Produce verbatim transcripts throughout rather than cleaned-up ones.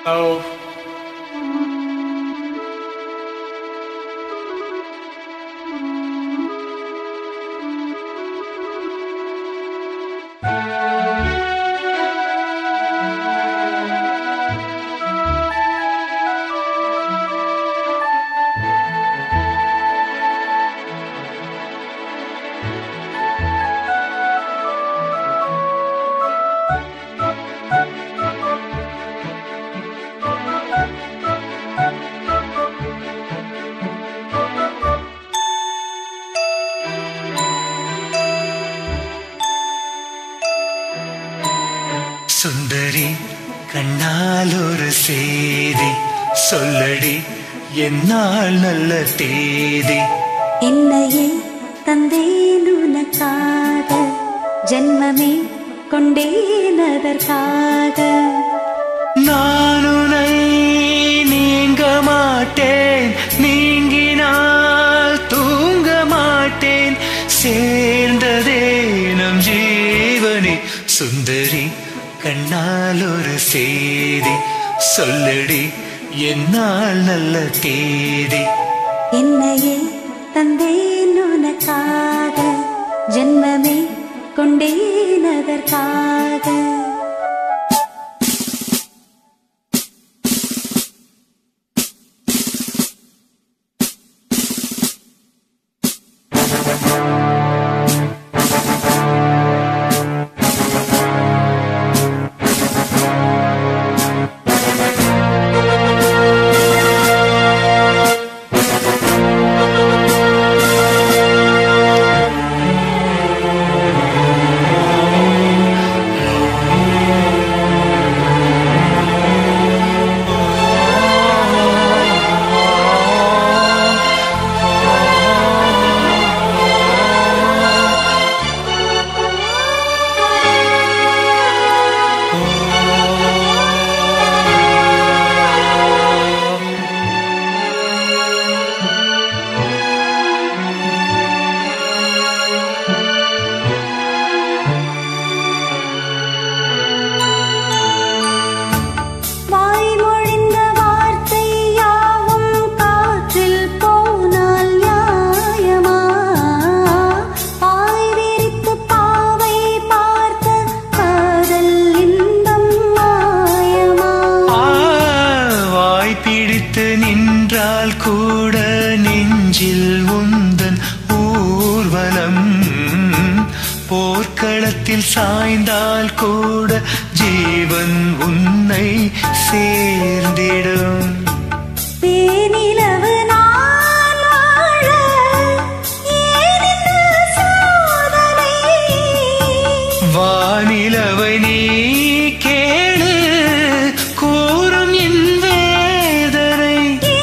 Oh. சுந்தரி கண்ணால் ஒரு செய்தி சொல்லடி என்னால் நல்ல தேதி. என்னையே தந்தேன் உனக்காக, ஜென்மமே கொண்டேன் அதற்காக. நான் உன்னை நீங்க மாட்டேன், நீங்கினால் தூங்க மாட்டேன், சேர்ந்ததே நம் ஜீவனே. சுந்தரி கண்ணால் ஒரு செய்தி சொல்லடி என்னால் நல்ல தேதி. என்னையே தந்தேன் உனக்காக, ஜென்மமே கொண்டேன் அதற்காக. நின்றால் கூட நெஞ்சில் உந்தன் ஊர்வலம், போர்க்களத்தில் சாய்ந்தால் கூட ஜீவன் உன்னை சேர்ந்திடும். வானிலவை நீ கேளு, கூறும் என் வேதனை.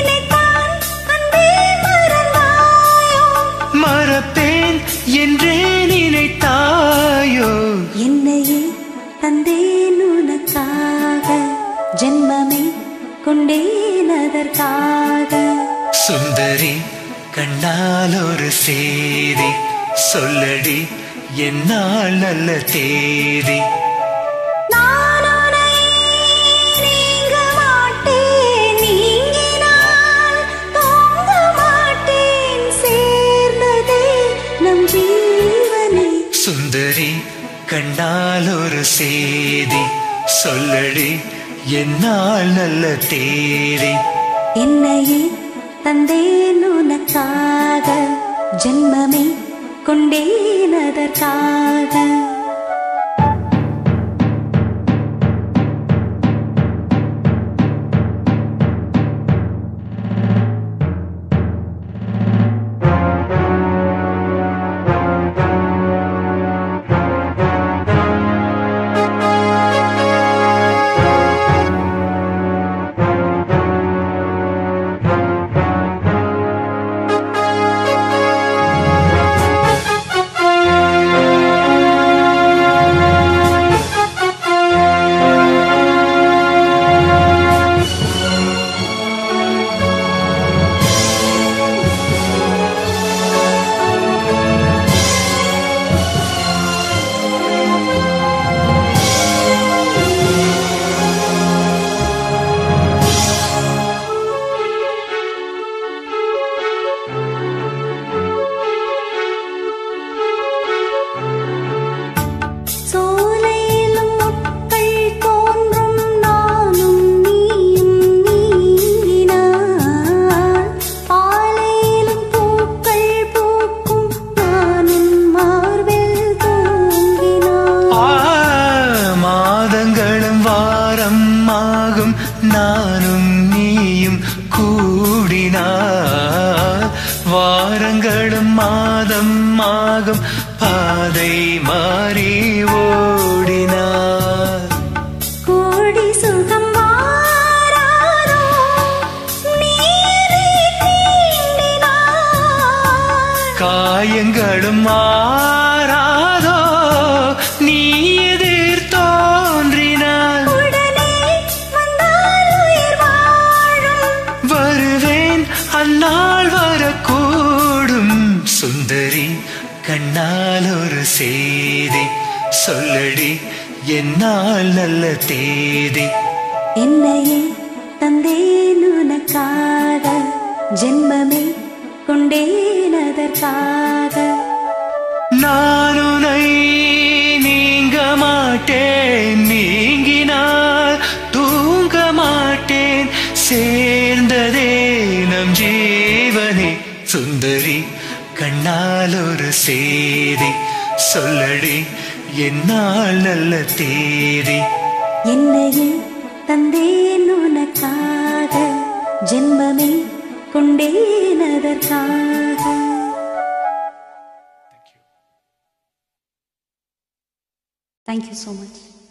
மறப்பேன் என்றே நினைத்தாயோ. என்னையே தந்தேன் உனக்காக, ஜென்மமே கொண்டேன் அதற்காக. சுந்தரி கண்ணால் ஒரு செய்தி சொல்லடி என்னால் நல்ல தேதி. நான் உன்னை நீங்க மாட்டேன், நீங்கினால் தூங்க மாட்டேன், சேர்ந்ததே நம் ஜீவனே. சுந்தரி கண்ணால் ஒரு செய்தி சொல்லடி என்னால் நல்ல தேதி. என்னையே தந்தேன் உனக்காக, ஜென்மமே கொண்டேன் அதற்காக. என்னால் நல்ல தேதி. என்னையே தந்தேன் உனக்காக, ஜென்மமே கொண்டேன் அதற்காக. நான் உன்னை நீங்க மாட்டேன், நீங்கினால் தூங்க மாட்டேன். சேர்ந்ததே நம் ஜீவனே. சுந்தரி கண்ணால் ஒரு சேதி சொல்லடி, என்னால் நல்ல தேதி. என்னையே தந்தேன் உனக்காக, ஜென்மமே கொண்டேன் அதற்காக. Thank you so much.